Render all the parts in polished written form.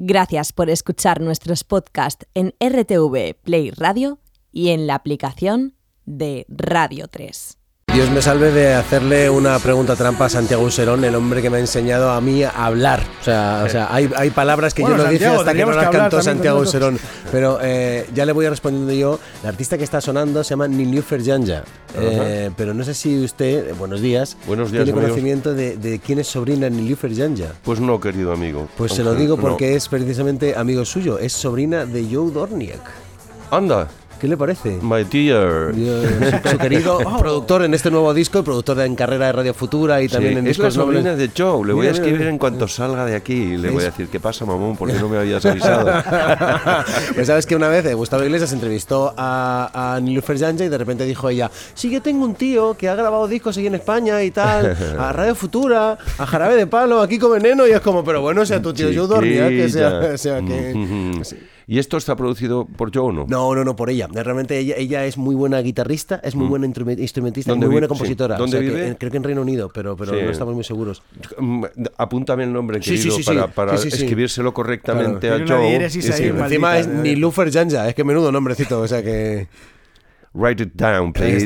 Gracias por escuchar nuestros podcasts en RTV Play Radio y en la aplicación de Radio 3. Dios me salve de hacerle una pregunta trampa a Santiago Userón, el hombre que me ha enseñado a mí a hablar. O sea, hay palabras que yo no dije hasta que no las cantó Santiago Userón. Pero ya le voy respondiendo yo. El artista que está sonando se llama Niloufer Janja. Pero no sé si usted, buenos días, tiene conocimiento de quién es sobrina Niloufer Janja. Pues no, querido amigo. Pues se lo digo porque es precisamente amigo suyo. Es sobrina de Joe Dorniak. Anda. ¿Qué le parece? My dear. Su querido productor en este nuevo disco, y productor en carrera de Radio Futura y también en discos nobles. Es la sobrina de Joe. Le voy a escribir en cuanto Sí. salga de aquí y le voy a decir, ¿qué pasa, mamón? ¿Por qué no me habías avisado? Pues sabes que una vez Gustavo Iglesias entrevistó a Niloufer Janja y de repente dijo ella, sí, yo tengo un tío que ha grabado discos aquí en España y tal, a Radio Futura, a Jarabe de Palo, a Kiko Veneno, y es como, pero bueno, sea tu tío Joe Dorniak, que sea que... Sí. ¿Y esto está producido por Joe o no? No, por ella. Realmente ella es muy buena guitarrista, es muy buena instrumentista, muy buena compositora. Sí. ¿Dónde vive? Creo que en Reino Unido, pero no estamos muy seguros. Apúntame el nombre, querido, para escribírselo correctamente a Joe. Encima es Niloufer Janja, es que menudo nombrecito, o sea que... Write it down, please.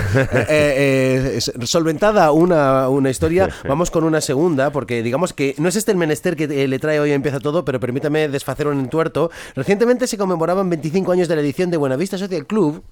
Solventada una historia, vamos con una segunda, porque digamos que no es este el menester que le trae hoy a Empieza Todo, pero permítame desfacer un entuerto. Recientemente se conmemoraban 25 años de la edición de Buenavista Social Club.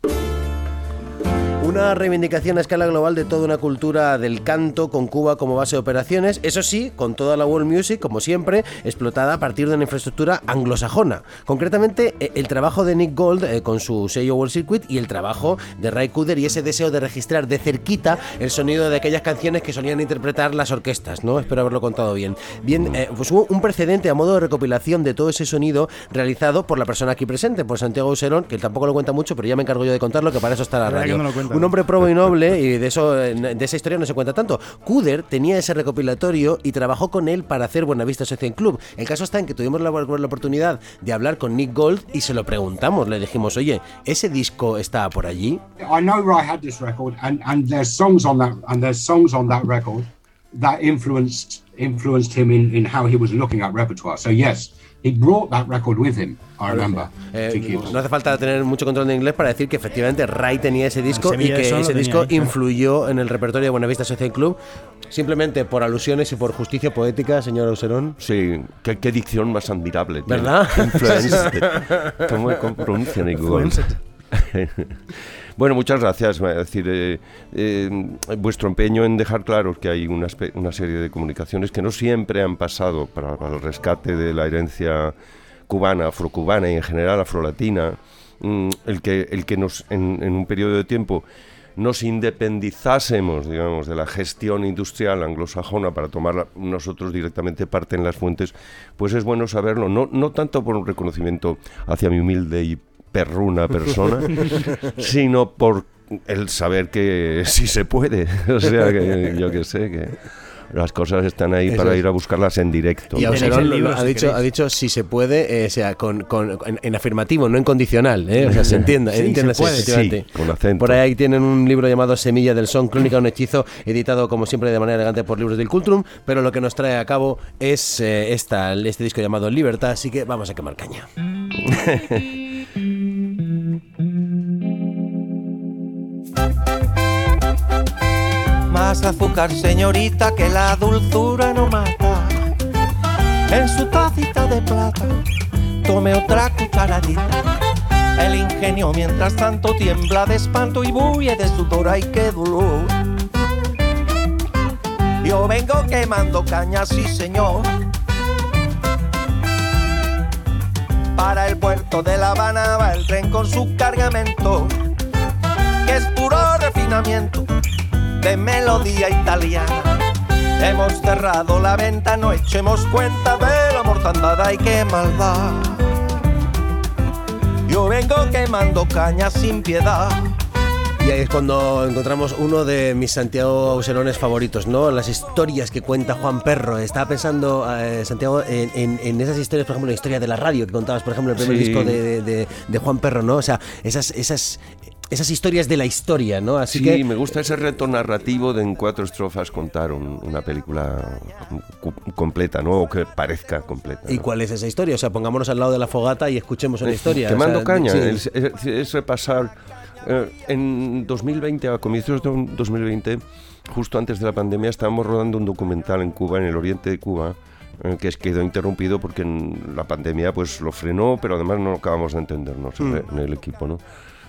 Una reivindicación a escala global de toda una cultura del canto con Cuba como base de operaciones, eso sí, con toda la world music, como siempre, explotada a partir de una infraestructura anglosajona. Concretamente, el trabajo de Nick Gold con su sello World Circuit y el trabajo de Ray Cooder y ese deseo de registrar de cerquita el sonido de aquellas canciones que solían interpretar las orquestas, ¿no? Espero haberlo contado bien. Pues hubo un precedente a modo de recopilación de todo ese sonido realizado por la persona aquí presente, por Santiago Userón, que tampoco lo cuenta mucho, pero ya me encargo yo de contarlo, que para eso está la radio. Un hombre probo y noble, y de esa historia no se cuenta tanto. Cooder tenía ese recopilatorio y trabajó con él para hacer Buenavista Social Club. El caso está en que tuvimos la oportunidad de hablar con Nick Gold y se lo preguntamos, le dijimos, oye, ¿ese disco está por allí? I know Ray had this record and there's songs on that record that influenced him in how he was looking at repertoire. So yes, he brought that record with him, I remember. No hace falta tener mucho control de inglés para decir que efectivamente Ray tenía ese disco y que ese disco influyó en el repertorio de Buenavista Social Club, simplemente por alusiones y por justicia poética, señor Userón. Sí, qué dicción más admirable. ¿Verdad? ¿Cómo pronuncia Nick Gold? Bueno, muchas gracias. Es decir, vuestro empeño en dejar claro que hay una serie de comunicaciones que no siempre han pasado para el rescate de la herencia cubana, afrocubana y en general afrolatina, el que nos en un periodo de tiempo nos independizásemos, digamos, de la gestión industrial anglosajona para tomar nosotros directamente parte en las fuentes, pues es bueno saberlo, no tanto por un reconocimiento hacia mi humilde y perruna persona, sino por el saber que sí se puede. O sea, que yo que sé, que las cosas están ahí para ir a buscarlas en directo. Y Userón ha dicho si se puede, o sea, en afirmativo, no en condicional, o sea, se entienda. Sí, se puede. Sí, con acento. Por ahí tienen un libro llamado Semilla del Son, Crónica de un hechizo, editado como siempre de manera elegante por Libros del Cultrum, pero lo que nos trae a cabo es este disco llamado Libertad, así que vamos a quemar caña. Más azúcar, señorita, que la dulzura no mata. En su tacita de plata, tome otra cucharadita. El ingenio mientras tanto tiembla de espanto y bulle de sudor, ay qué dolor. Yo vengo quemando caña, sí señor, para el puerto de La Habana va el tren con su cargamento, que es puro refinamiento de melodía italiana. Hemos cerrado la venta, no echemos cuenta de la mortandad, ay qué maldad. Yo vengo quemando caña sin piedad. Y ahí es cuando encontramos uno de mis Santiago Userones favoritos, ¿no? Las historias que cuenta Juan Perro. Estaba pensando, Santiago, en esas historias, por ejemplo, la historia de la radio que contabas, por ejemplo, el primer disco de Juan Perro, ¿no? O sea, esas esas historias de la historia, ¿no? Así sí, que me gusta ese reto narrativo de en 4 estrofas contar una película completa, ¿no? O que parezca completa, ¿no? ¿Y cuál es esa historia? O sea, pongámonos al lado de la fogata y escuchemos una historia. Quemando caña, sí. es repasar. En 2020, a comienzos de 2020, justo antes de la pandemia, estábamos rodando un documental en Cuba, en el oriente de Cuba, que quedó interrumpido porque la pandemia pues lo frenó, pero además no acabamos de entendernos en el equipo, ¿no?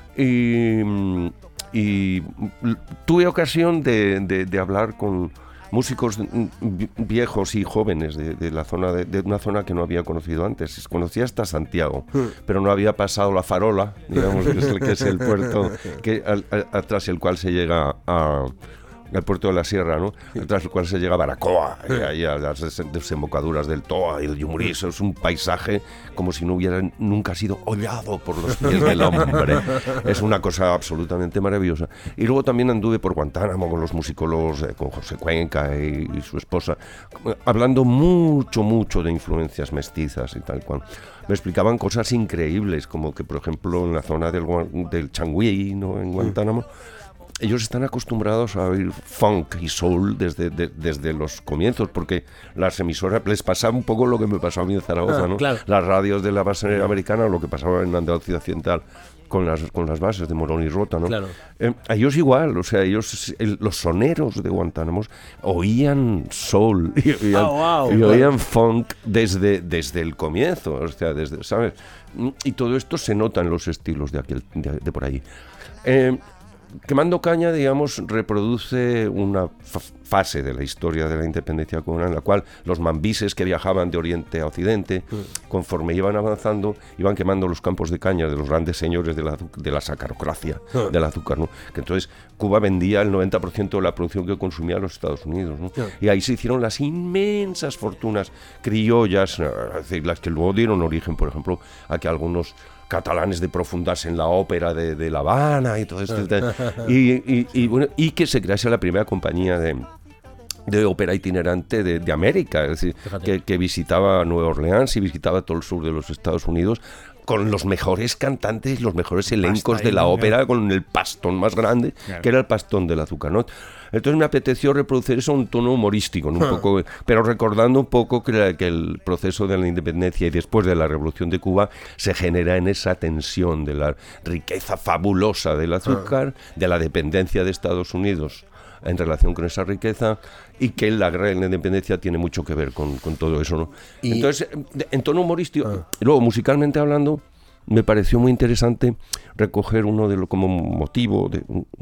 Y tuve ocasión de hablar con músicos viejos y jóvenes de la zona de una zona que no había conocido antes. Conocía hasta Santiago, pero no había pasado la Farola, digamos, que es el puerto tras el cual se llega al puerto de la Sierra, ¿no? Tras el cual se llega a Baracoa, y a las desembocaduras del Toa y del Yumurí. Eso es un paisaje como si no hubiera nunca sido hollado por los pies del hombre. Es una cosa absolutamente maravillosa. Y luego también anduve por Guantánamo con los musicólogos, con José Cuenca y su esposa, hablando mucho de influencias mestizas y tal cual. Me explicaban cosas increíbles, como que, por ejemplo, en la zona del Changuí, ¿no? En Guantánamo, ellos están acostumbrados a oír funk y soul desde los comienzos, porque las emisoras les pasaba un poco lo que me pasó a mí en Zaragoza, ¿no? Claro. Las radios de la base americana, o lo que pasaba en Andalucía Occidental con las bases de Morón y Rota, ¿no? Claro. A ellos igual, o sea, los soneros de Guantánamo oían soul y oían funk desde el comienzo, o sea, ¿sabes? Y todo esto se nota en los estilos de por ahí. Quemando caña, digamos, reproduce una fase de la historia de la independencia cubana en la cual los mambises que viajaban de oriente a occidente, conforme iban avanzando, iban quemando los campos de caña de los grandes señores de la sacarocracia del azúcar, ¿no? Que entonces Cuba vendía el 90% de la producción que consumía los Estados Unidos, ¿no? Y ahí se hicieron las inmensas fortunas criollas, es decir, las que luego dieron origen, por ejemplo, a que algunos catalanes de profundarse en la ópera de La Habana y todo esto, y que se crease la primera compañía de ópera itinerante de América, es decir, que visitaba Nueva Orleans y visitaba todo el sur de los Estados Unidos con los mejores cantantes, los mejores elencos de la ópera, con el pastón más grande, que era el pastón del azúcar, ¿no? Entonces me apeteció reproducir eso en un tono humorístico, ¿no? Un poco, pero recordando un poco que el proceso de la independencia y después de la Revolución de Cuba se genera en esa tensión de la riqueza fabulosa del azúcar, de la dependencia de Estados Unidos en relación con esa riqueza, y que la guerra de la independencia tiene mucho que ver con todo eso, ¿no? Entonces, en tono humorístico, y luego musicalmente hablando, me pareció muy interesante recoger como motivo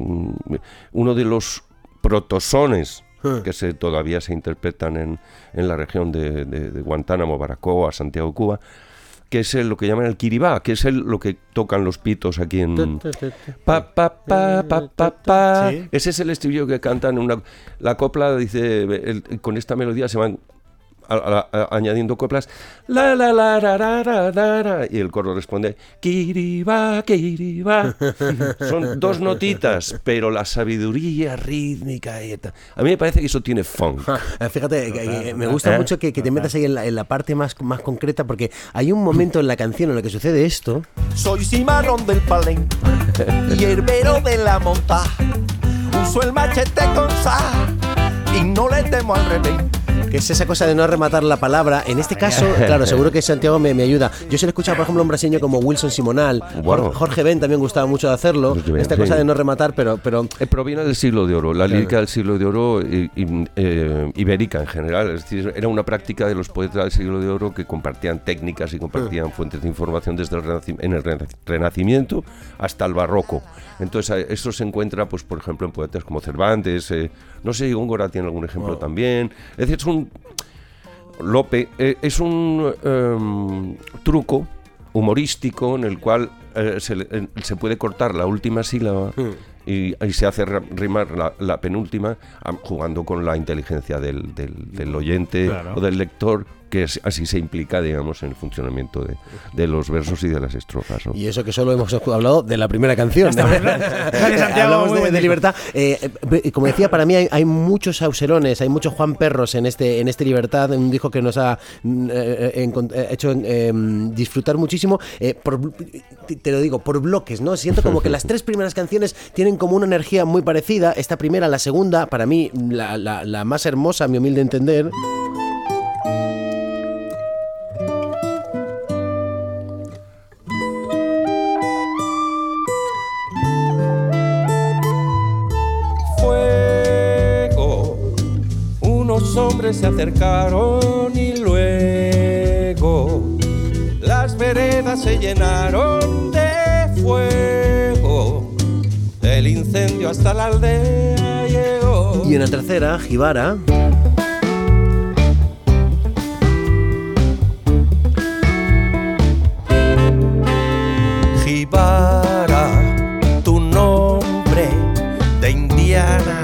uno de los protosones que todavía se interpretan en la región de Guantánamo, Baracoa, Santiago, Cuba, que es lo que llaman el kiribá, que es lo que tocan los pitos aquí en pa pa pa pa pa pa. ¿Sí? Ese es el estribillo que cantan la copla, dice, con esta melodía se van añadiendo coplas, la la la ra ra ra ra ra, y el coro responde kiribá, kiribá. Son dos notitas, pero la sabiduría rítmica y tal. A mí me parece que eso tiene funk. Fíjate, que me gusta mucho que te metas ahí en la parte más concreta, porque hay un momento en la canción en el que sucede esto. Soy cimarrón del Palenque y herbero de la monta, uso el machete con sa y no le temo al revés. Que es esa cosa de no rematar la palabra. En este caso, claro, seguro que Santiago me ayuda. Yo se lo he escuchado, por ejemplo, a un brasileño como Wilson Simonal. Bueno. Jorge Ben también gustaba mucho de hacerlo. Esta cosa de no rematar, pero proviene del siglo de oro, la lírica del siglo de oro ibérica en general. Es decir, era una práctica de los poetas del siglo de oro que compartían técnicas y compartían fuentes de información desde el Renacimiento hasta el Barroco. Entonces, eso se encuentra, pues, por ejemplo, en poetas como Cervantes, no sé, Góngora tiene algún ejemplo también. Es decir, Lope es un truco humorístico en el cual se puede cortar la última sílaba y se hace rimar la penúltima, jugando con la inteligencia del oyente, claro, o del lector, que así se implica, digamos, en el funcionamiento de los versos y de las estrofas, ¿no? Y eso que solo hemos hablado de la primera canción. Hablamos de libertad. Como decía, para mí hay muchos sauserones, hay muchos Juan Perros en este Libertad, un disco que nos ha hecho disfrutar muchísimo, te lo digo, por bloques, ¿no? Siento como que las 3 primeras canciones tienen como una energía muy parecida. Esta primera, la segunda, para mí, la más hermosa, a mi humilde entender. Hombres se acercaron y luego las veredas se llenaron de fuego. El incendio hasta la aldea llegó. Y en la tercera, Jibara. Jibara, tu nombre de indiana.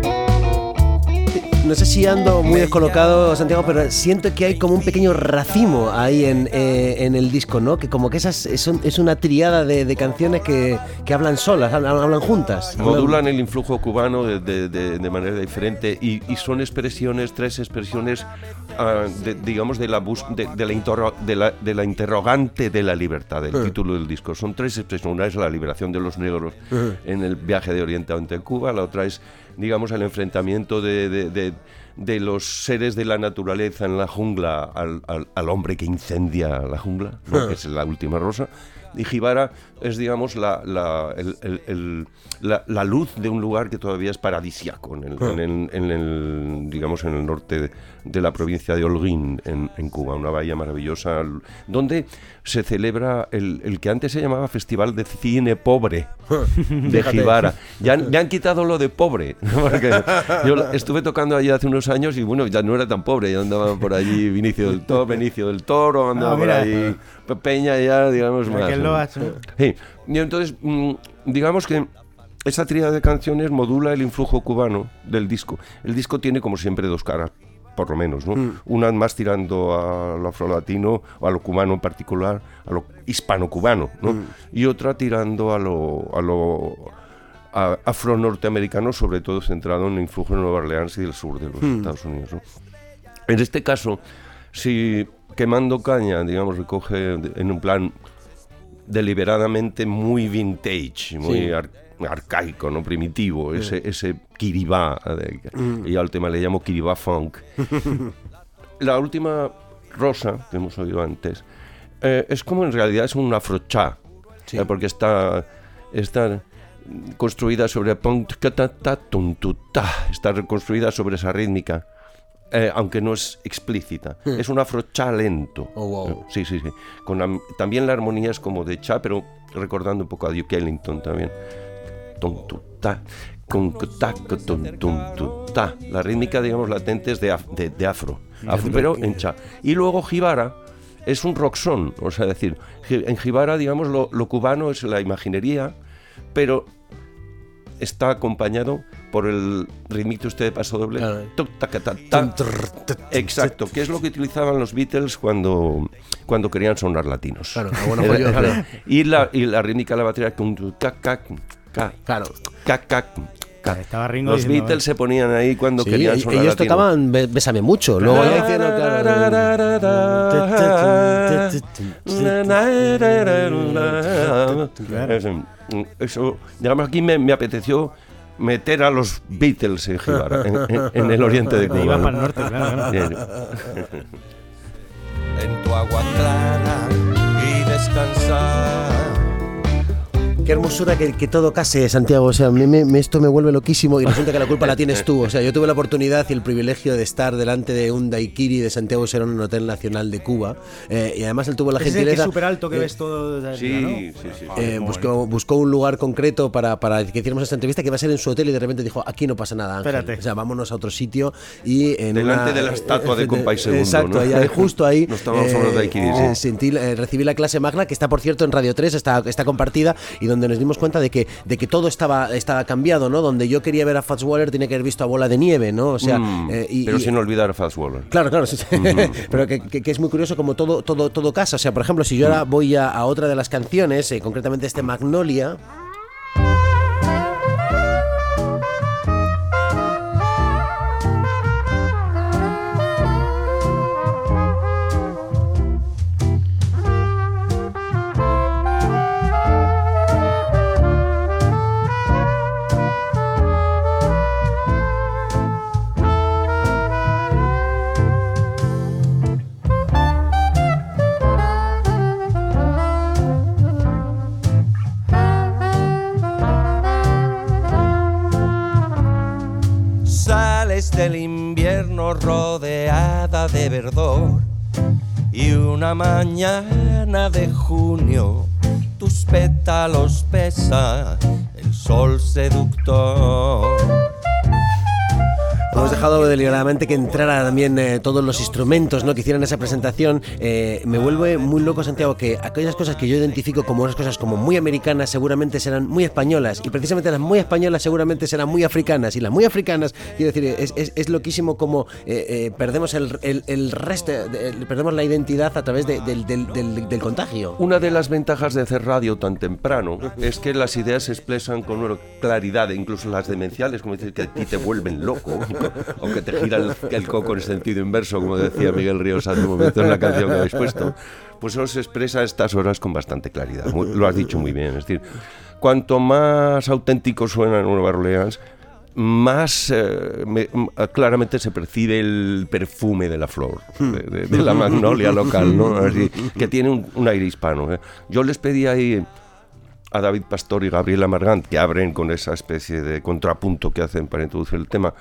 No sé si ando muy descolocado, Santiago, pero siento que hay como un pequeño racimo ahí en el disco, ¿no? Que como que es una triada de canciones que hablan solas, hablan juntas. Modulan el influjo cubano de manera diferente y son expresiones, 3 expresiones, digamos, de la interrogante de la libertad, del título del disco. Son 3 expresiones. Una es la liberación de los negros en el viaje de Oriente ante Cuba, la otra es, digamos, el enfrentamiento de los seres de la naturaleza en la jungla al hombre que incendia la jungla, ¿no? Que es la última rosa. Y Jibara es, digamos, la luz de un lugar que todavía es paradisiaco en el norte de la provincia de Holguín, en Cuba, una bahía maravillosa donde se celebra el que antes se llamaba Festival de Cine Pobre de Jibara. Ya han quitado lo de pobre, porque yo estuve tocando allí hace unos años y bueno, ya no era tan pobre, ya andaban por allí Benicio del Toro, andaba por ahí Peña, ya digamos más. Sí. Y entonces, digamos que esa tríada de canciones modula el influjo cubano del disco. El disco tiene, como siempre, 2 caras, por lo menos, ¿no? Una más tirando a lo afrolatino, o a lo cubano en particular, a lo hispano-cubano, ¿no? Y otra tirando a lo afro-norteamericano, sobre todo centrado en el influjo de Nueva Orleans y del sur de los Estados Unidos, ¿no? En este caso, si Quemando Caña, digamos, recoge en un plan deliberadamente muy vintage, muy arcaico, ¿no? Primitivo, ese kiribá, y al tema le llamo kiribá funk. La última rosa que hemos oído antes es como, en realidad es un afrochá, porque está construida sobre está reconstruida sobre esa rítmica. Aunque no es explícita, es un afro-cha lento. Sí. También la armonía es como de cha, pero recordando un poco a Duke Ellington también. La rítmica, digamos, latente es de afro, pero en cha. Y luego Jibara es un rock-son, o sea, decir, en Jibara, digamos, lo cubano es la imaginería, pero está acompañado por el ritmito de paso doble. Exacto, que es lo que utilizaban los Beatles cuando querían sonar latinos. Claro. Y la rítmica de la batería. Estaba Ringo los diciendo, Beatles se ponían ahí cuando querían sonar ellos latino. tocaban Bésame mucho. Luego ya hicieron, Eso, digamos, aquí me apeteció meter a los Beatles en Jibara, en el oriente de Cuba. Iba para el norte, claro. En tu agua clara y descansar. Qué hermosura que todo case, Santiago. O sea, esto me vuelve loquísimo y resulta que la culpa la tienes tú. O sea, yo tuve la oportunidad y el privilegio de estar delante de un daiquiri de Santiago Serón en el Hotel Nacional de Cuba. Y además él tuvo la gentileza... Es súper alto que ves todo desde sí, ¿no? Sí. Buscó un lugar concreto para que hiciéramos esta entrevista, que iba a ser en su hotel, y de repente dijo, aquí no pasa nada, Ángel. Espérate. O sea, vámonos a otro sitio. Y delante de la estatua de Compay II, exacto, ¿no? ahí, justo ahí. No estábamos solo daiquiris, recibí la clase magna, que está, por cierto, en Radio 3, está compartida, y donde donde nos dimos cuenta de que todo estaba cambiado, ¿no? Donde yo quería ver a Fats Waller tenía que haber visto a Bola de Nieve, ¿no? O sea, pero sin olvidar a Fats Waller. Claro, sí. Pero que es muy curioso como todo casa. O sea, por ejemplo, si yo ahora voy a otra de las canciones, concretamente Magnolia. Del invierno rodeada de verdor y una mañana de junio tus pétalos besa el sol seductor. Hemos dejado deliberadamente que entrara también todos los instrumentos, ¿no?, que hicieran esa presentación. Me vuelve muy loco, Santiago, que aquellas cosas que yo identifico como unas cosas como muy americanas seguramente serán muy españolas, y precisamente las muy españolas seguramente serán muy africanas, y las muy africanas, quiero decir, es loquísimo como perdemos el resto, perdemos la identidad a través del contagio. Una de las ventajas de hacer radio tan temprano es que las ideas se expresan con una claridad, incluso las demenciales, como decir, que a ti te vuelven loco, o que te gira el coco en sentido inverso, como decía Miguel Ríos hace un momento en la canción que habéis puesto, pues eso se expresa a estas horas con bastante claridad. Lo has dicho muy bien, es decir, cuanto más auténtico suena Nueva Orleans, más claramente se percibe el perfume de la flor, de la magnolia local, ¿no? Así, que tiene un aire hispano. Yo les pedí ahí a David Pastor y Gabriela Margant, que abren con esa especie de contrapunto que hacen para introducir el tema,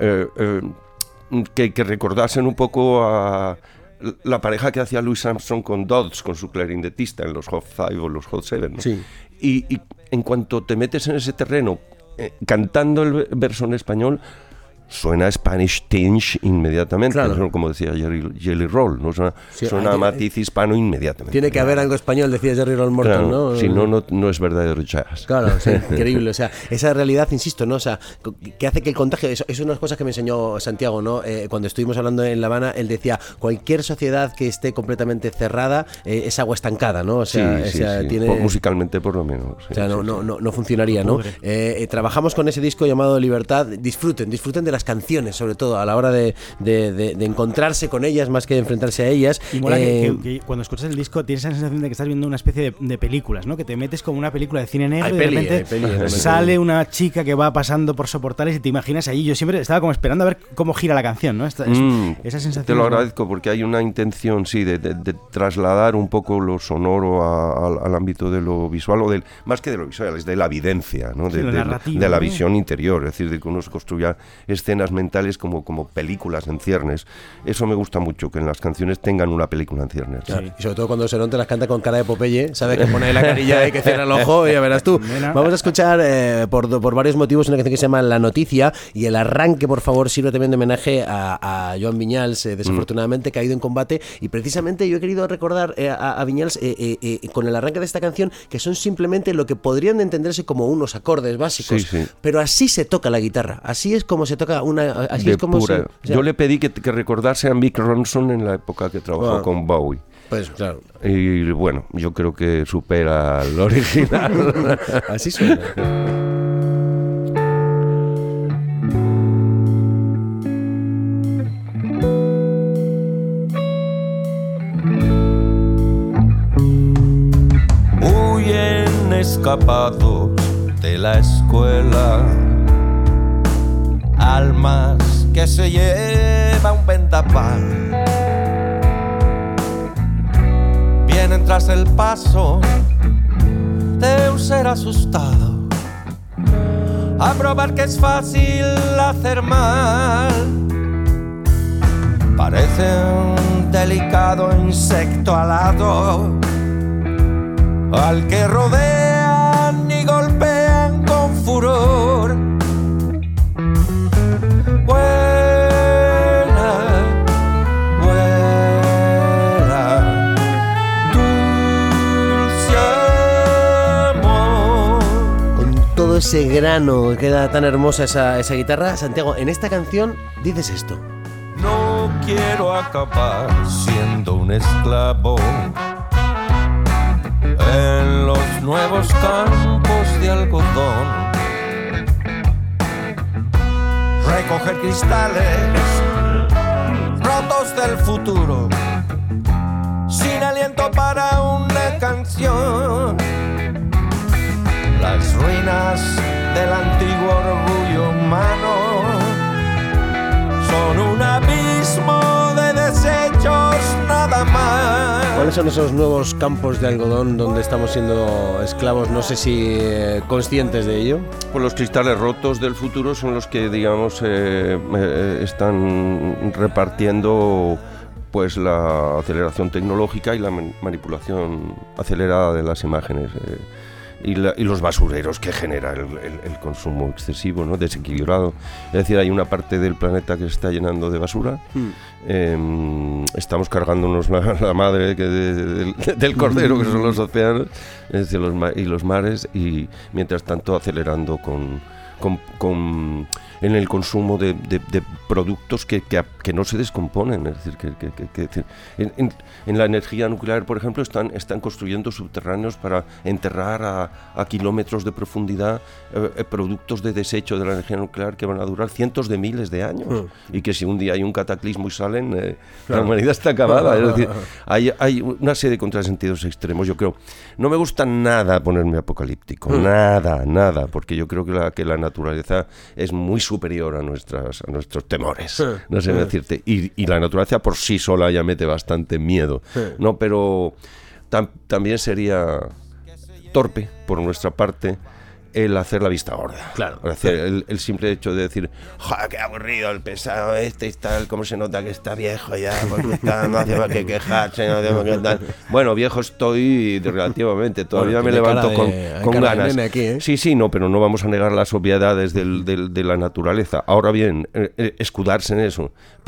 que recordasen un poco a la pareja que hacía Louis Armstrong con Dodds, con su clarinetista en los Hot 5 o los Hot 7, ¿no? Sí. Y en cuanto te metes en ese terreno, cantando el verso en español, suena Spanish tinge inmediatamente, claro. Como decía Jelly Roll, ¿no? Suena matiz hispano inmediatamente. Tiene que haber algo español, decía Jerry Roll Morton, claro, ¿no? Si no es verdadero jazz. Claro, sí, increíble. O sea, esa realidad, insisto, ¿no? O sea, que hace que el contagio, eso es una de las cosas que me enseñó Santiago, ¿no? Cuando estuvimos hablando en La Habana, él decía, cualquier sociedad que esté completamente cerrada es agua estancada, ¿no? O sea, sí. tiene... musicalmente por lo menos. Sí, o sea, no funcionaría, ¿no? Trabajamos con ese disco llamado Libertad. Disfruten de las canciones, sobre todo a la hora de encontrarse con ellas más que de enfrentarse a ellas. Y mola que cuando escuchas el disco tienes esa sensación de que estás viendo una especie de películas, ¿no? Que te metes como una película de cine negro y de repente sale una chica que va pasando por soportales y te imaginas ahí. Yo siempre estaba como esperando a ver cómo gira la canción, ¿no? Esa sensación. Te lo agradezco porque hay una intención, sí, de trasladar un poco lo sonoro al ámbito de lo visual, o más que de lo visual, es de la evidencia, ¿no? Sí, de la visión interior, es decir, de que uno se construya escenas mentales como películas en ciernes. Eso me gusta mucho, que en las canciones tengan una película en ciernes. Sí. Y sobre todo cuando Seronte las canta con cara de Popeye, sabe que pone la carilla y que cierra el ojo, y ya verás tú. Vamos a escuchar por varios motivos una canción que se llama La Noticia, y el arranque, por favor, sirve también de homenaje a Joan Viñals, desafortunadamente caído en combate, y precisamente yo he querido recordar a Viñals con el arranque de esta canción, que son simplemente lo que podrían entenderse como unos acordes básicos, pero así se toca la guitarra, así es como se toca así es como pura. Yo le pedí que recordase a Mick Ronson en la época que trabajó con Bowie. Pues claro. Y bueno, yo creo que supera al original. Así suena. Huyen escapados de la escuela, almas que se lleva un vendaval, vienen tras el paso de un ser asustado, a probar que es fácil hacer mal. Parece un delicado insecto alado al que rodean y golpean con furor. Vuela, dulce amor. todo ese grano, queda tan hermosa esa guitarra. Santiago, en esta canción dices esto. No quiero acabar siendo un esclavo en los nuevos campos de algodón. Recoger cristales rotos del futuro, sin aliento para una canción. Las ruinas del antiguo orgullo humano son un abismo de desechos nada más. ¿Cuáles son esos nuevos campos de algodón donde estamos siendo esclavos? No sé si conscientes de ello. Pues los cristales rotos del futuro son los que, digamos, están repartiendo pues la aceleración tecnológica y la manipulación acelerada de las imágenes. Y los basureros que genera el consumo excesivo, ¿no? Desequilibrado. Es decir, hay una parte del planeta que se está llenando de basura. Estamos cargándonos la madre del cordero, que son los océanos, es decir, los mares, y mientras tanto acelerando en el consumo de productos que no se descomponen. Es decir, que en la energía nuclear, por ejemplo, están construyendo subterráneos para enterrar a kilómetros de profundidad productos de desecho de la energía nuclear que van a durar cientos de miles de años, y que si un día hay un cataclismo y salen, la humanidad está acabada. Es decir, hay una serie de contrasentidos extremos. Yo creo, no me gusta nada ponerme apocalíptico, nada, porque yo creo que la naturaleza es muy superior a nuestros temores, no sé decirte, y la naturaleza por sí sola ya mete bastante miedo, ¿no? Pero también sería torpe por nuestra parte el hacer la vista gorda. Claro. El simple hecho de decir, ¡joder, qué aburrido el pesado este y tal! ¿Cómo se nota que está viejo ya? Porque no hace más que quejarse, no hace más que tal. Bueno, viejo estoy relativamente, todavía me levanto con ganas. Aquí, ¿eh? Sí, no, pero no vamos a negar las obviedades de la naturaleza. Ahora bien, escudarse en eso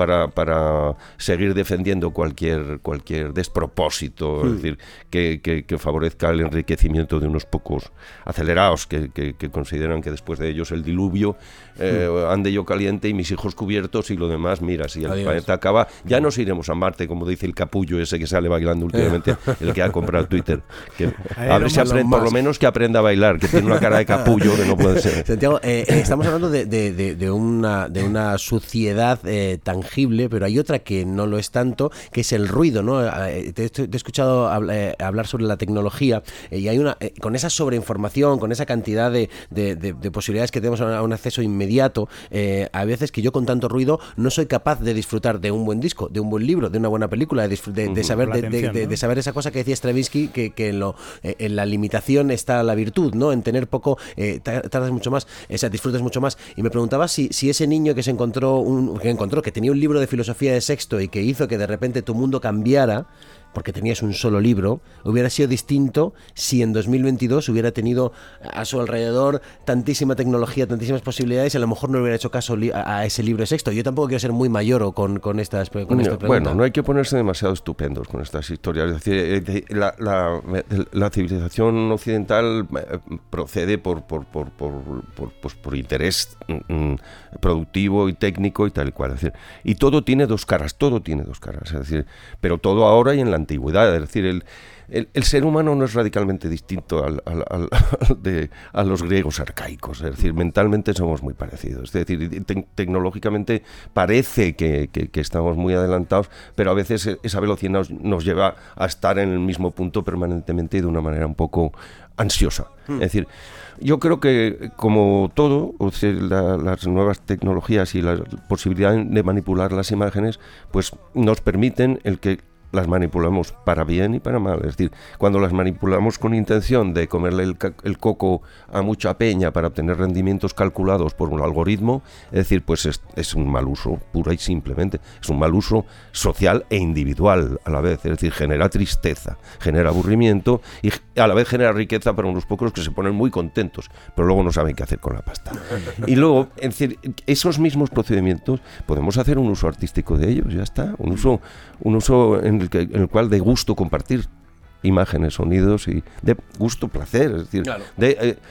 para seguir defendiendo cualquier despropósito, es decir, que favorezca el enriquecimiento de unos pocos acelerados que consideran que después de ellos el diluvio ande yo caliente y mis hijos cubiertos y lo demás, mira, si el planeta acaba, ya nos iremos a Marte, como dice el capullo ese que sale bailando últimamente, el que ha comprado Twitter, que a ver si aprende, por lo menos que aprenda a bailar, que tiene una cara de capullo que no puede ser. Santiago, estamos hablando de una suciedad tangible, pero hay otra que no lo es tanto, que es el ruido, ¿no? Te he escuchado hablar sobre la tecnología, y hay con esa sobreinformación, con esa cantidad de posibilidades que tenemos a un acceso inmediato, a veces que yo con tanto ruido no soy capaz de disfrutar de un buen disco, de un buen libro, de una buena película, de saber de saber esa cosa que decía Stravinsky, que en la limitación está la virtud, ¿no? En tener poco tardas mucho más, disfrutas mucho más. Y me preguntaba si ese niño que que tenía un libro de filosofía de sexto y que hizo que de repente tu mundo cambiara porque tenías un solo libro, hubiera sido distinto si en 2022 hubiera tenido a su alrededor tantísima tecnología, tantísimas posibilidades, y a lo mejor no hubiera hecho caso a ese libro de sexto. Yo tampoco quiero ser muy mayor con esta pregunta. Bueno, no hay que ponerse demasiado estupendos con estas historias. Es decir, la civilización occidental procede por interés productivo y técnico y tal y cual. Es decir, y todo tiene dos caras. Es decir, pero todo ahora y en la antigüedad. Es decir, el ser humano no es radicalmente distinto a los griegos arcaicos. Es decir, mentalmente somos muy parecidos. Es decir, tecnológicamente parece que estamos muy adelantados, pero a veces esa velocidad nos lleva a estar en el mismo punto permanentemente y de una manera un poco ansiosa. Es decir, yo creo que, como todo, o sea, las nuevas tecnologías y la posibilidad de manipular las imágenes, pues nos permiten el que las manipulamos para bien y para mal. Es decir, cuando las manipulamos con intención de comerle el coco a mucha peña para obtener rendimientos calculados por un algoritmo, es decir, pues es un mal uso, pura y simplemente. Es un mal uso social e individual a la vez. Es decir, genera tristeza, genera aburrimiento y a la vez genera riqueza para unos pocos que se ponen muy contentos, pero luego no saben qué hacer con la pasta. Y luego, es decir, esos mismos procedimientos podemos hacer un uso artístico de ellos, ya está. Un uso en el cual de gusto compartir imágenes, sonidos y de gusto, placer, es decir, claro.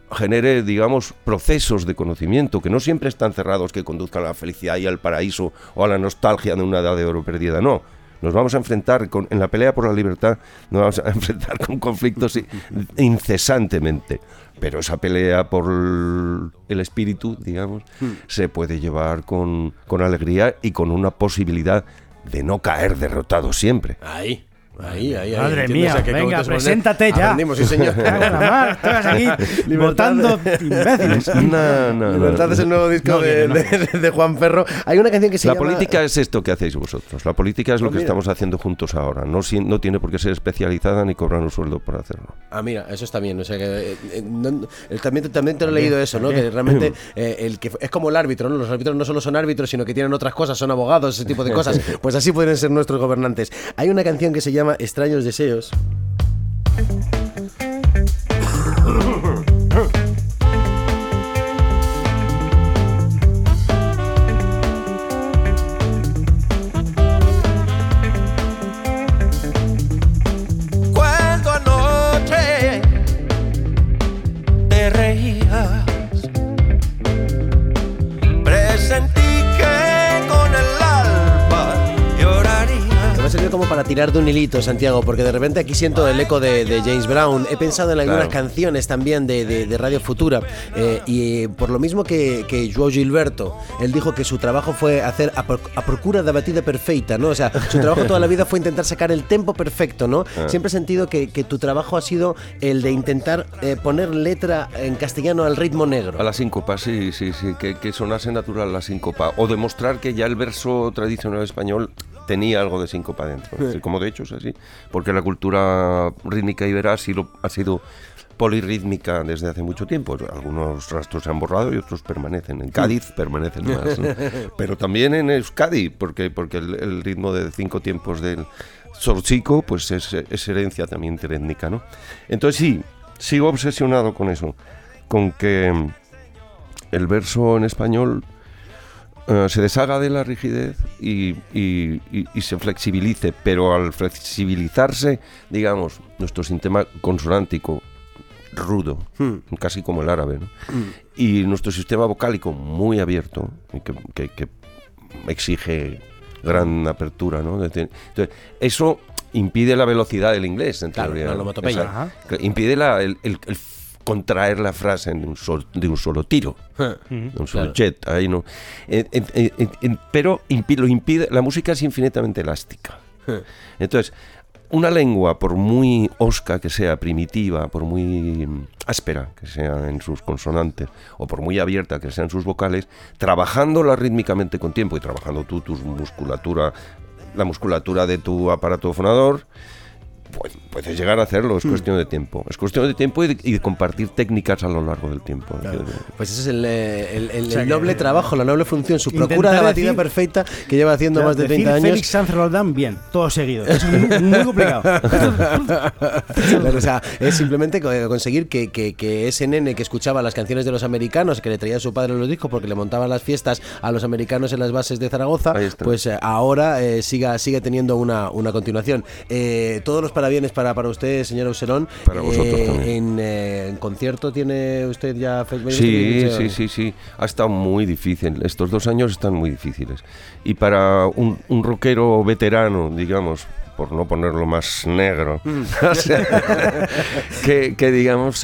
genere, digamos, procesos de conocimiento que no siempre están cerrados, que conduzcan a la felicidad y al paraíso o a la nostalgia de una edad de oro perdida, no. Nos vamos a enfrentar, en la pelea por la libertad, nos vamos a enfrentar con conflictos incesantemente. Pero esa pelea por el espíritu, digamos, se puede llevar con alegría y con una posibilidad de no caer derrotado siempre. Ahí. Madre mía, venga, preséntate ya. Aprendimos, sí, señor. Estás aquí votando imbéciles. No. Libertad es el nuevo disco de Juan Ferro. Hay una canción que se llama... La política es esto que hacéis vosotros. La política es lo que estamos haciendo juntos ahora. No tiene por qué ser especializada ni cobrar un sueldo por hacerlo. Mira, eso está bien. O sea que también te lo he leído eso, ¿no? Que realmente el que es como el árbitro, ¿no? Los árbitros no solo son árbitros, sino que tienen otras cosas, son abogados, ese tipo de cosas. Pues así pueden ser nuestros gobernantes. Hay una canción que se llama Extraños Deseos. Cuando anoche te reías, presentí que con el alba lloraría. Me ha servido como para tirar de un hilito, Santiago, porque de repente aquí siento el eco de James Brown. He pensado en algunas canciones también de Radio Futura, y por lo mismo que João Gilberto, él dijo que su trabajo fue hacer a procura da batida perfeita, ¿no? O sea, su trabajo toda la vida fue intentar sacar el tempo perfecto, ¿no? Siempre he sentido que tu trabajo ha sido el de intentar poner letra en castellano al ritmo negro. A la síncopa, sí, que sonase natural la síncopa, o demostrar que ya el verso tradicional español tenía algo de síncopa dentro, como de hecho es así, porque la cultura rítmica ibera ha sido polirrítmica desde hace mucho tiempo. Algunos rastros se han borrado y otros permanecen. En Cádiz permanecen más, ¿no? Pero también en Euskadi, porque el ritmo de 5 tiempos del zortzico pues es herencia también interétnica, ¿no? Entonces sí, sigo obsesionado con eso, con que el verso en español se deshaga de la rigidez y se flexibilice, pero al flexibilizarse, digamos, nuestro sistema consonántico rudo, casi como el árabe, ¿no? Y nuestro sistema vocálico muy abierto, que exige gran apertura, ¿no? Entonces, eso impide la velocidad del inglés, en teoría. La onomatopeya. Impide el contraer la frase de un solo tiro, de un solo jet, ahí no. Pero lo impide, la música es infinitamente elástica. Entonces, una lengua, por muy hosca que sea, primitiva, por muy áspera que sea en sus consonantes, o por muy abierta que sean sus vocales, trabajándola rítmicamente con tiempo y trabajando tu musculatura, la musculatura de tu aparato fonador, puedes llegar a hacerlo, es cuestión de tiempo. Es cuestión de tiempo y de compartir técnicas a lo largo del tiempo. Claro. Pues ese es el noble trabajo, la noble función, su procura de batida perfecta que lleva haciendo más de 30 años. Félix Sanz Roldán, bien, todo seguido. Es muy complicado. Claro, o sea, es simplemente conseguir que ese nene que escuchaba las canciones de los americanos, que le traía a su padre los discos porque le montaban las fiestas a los americanos en las bases de Zaragoza, pues ahora siga teniendo una continuación. Todos los parabienes para usted, señor Auserón. Para vosotros también. En concierto tiene usted ya... Sí. Ha estado muy difícil. Estos 2 años están muy difíciles. Y para un rockero veterano, digamos, por no ponerlo más negro, o sea, que digamos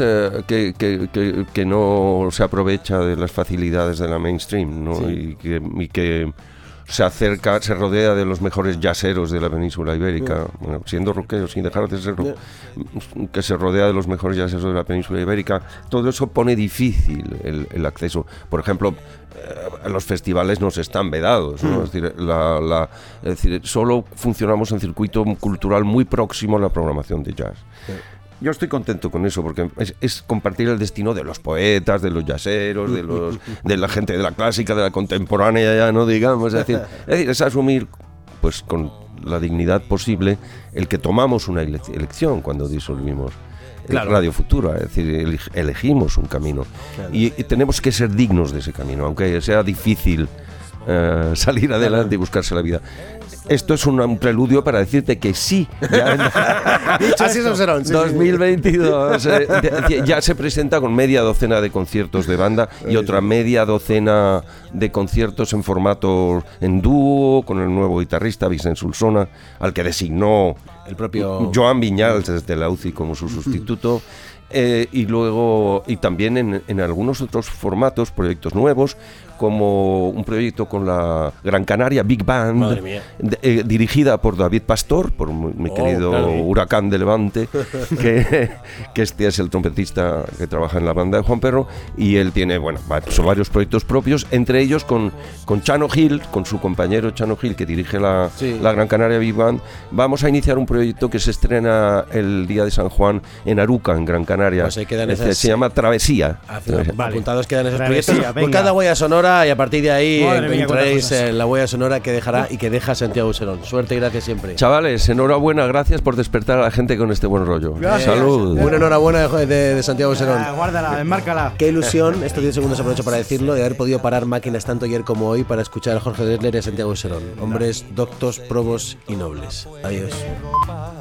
que no se aprovecha de las facilidades de la mainstream, ¿no? Y que se rodea de los mejores jazzeros de la península ibérica, bueno, siendo rockero, sin dejar de serlo, que se rodea de los mejores jazzeros de la península ibérica. Todo eso pone difícil el acceso. Por ejemplo, los festivales nos están vedados, ¿no? Es decir, solo funcionamos en circuito cultural muy próximo a la programación de jazz. Yo estoy contento con eso, porque es compartir el destino de los poetas, de los jazzeros, de la gente de la clásica, de la contemporánea, ya no digamos. Es decir, es asumir, pues con la dignidad posible, el que tomamos una elección cuando disolvimos Radio Futura, es decir, elegimos un camino. Y tenemos que ser dignos de ese camino, aunque sea difícil salir adelante y buscarse la vida. Esto es un preludio para decirte que sí. Así es, Serón. 2022 ya se presenta con media docena de conciertos de banda y otra media docena de conciertos en formato en dúo con el nuevo guitarrista Vicent Solsona, al que designó el propio Joan Vinyals desde la UCI como su sustituto. Y luego, y también en algunos otros formatos, proyectos nuevos, como un proyecto con la Gran Canaria Big Band, dirigida por David Pastor, por mi querido Huracán de Levante, que este es el trompetista que trabaja en la banda de Juan Perro, y él tiene, son varios proyectos propios, entre ellos con Chano Gil, con su compañero Chano Gil, que dirige la Gran Canaria Big Band. Vamos a iniciar un proyecto que se estrena el día de San Juan en Aruca, en Gran Canaria. Pues se llama Travesía. Apuntados quedan esos proyectos por cada huella sonora, y a partir de ahí encontréis la huella sonora que dejará y que deja Santiago Serón. Suerte y gracias siempre. Chavales, enhorabuena, gracias por despertar a la gente con este buen rollo. Salud. Una enhorabuena de Santiago Serón. Guárdala, enmárcala. Qué ilusión, estos 10 segundos aprovecho para decirlo, de haber podido parar máquinas tanto ayer como hoy para escuchar a Jorge Drexler y a Santiago Serón. Hombres doctos, probos y nobles. Adiós.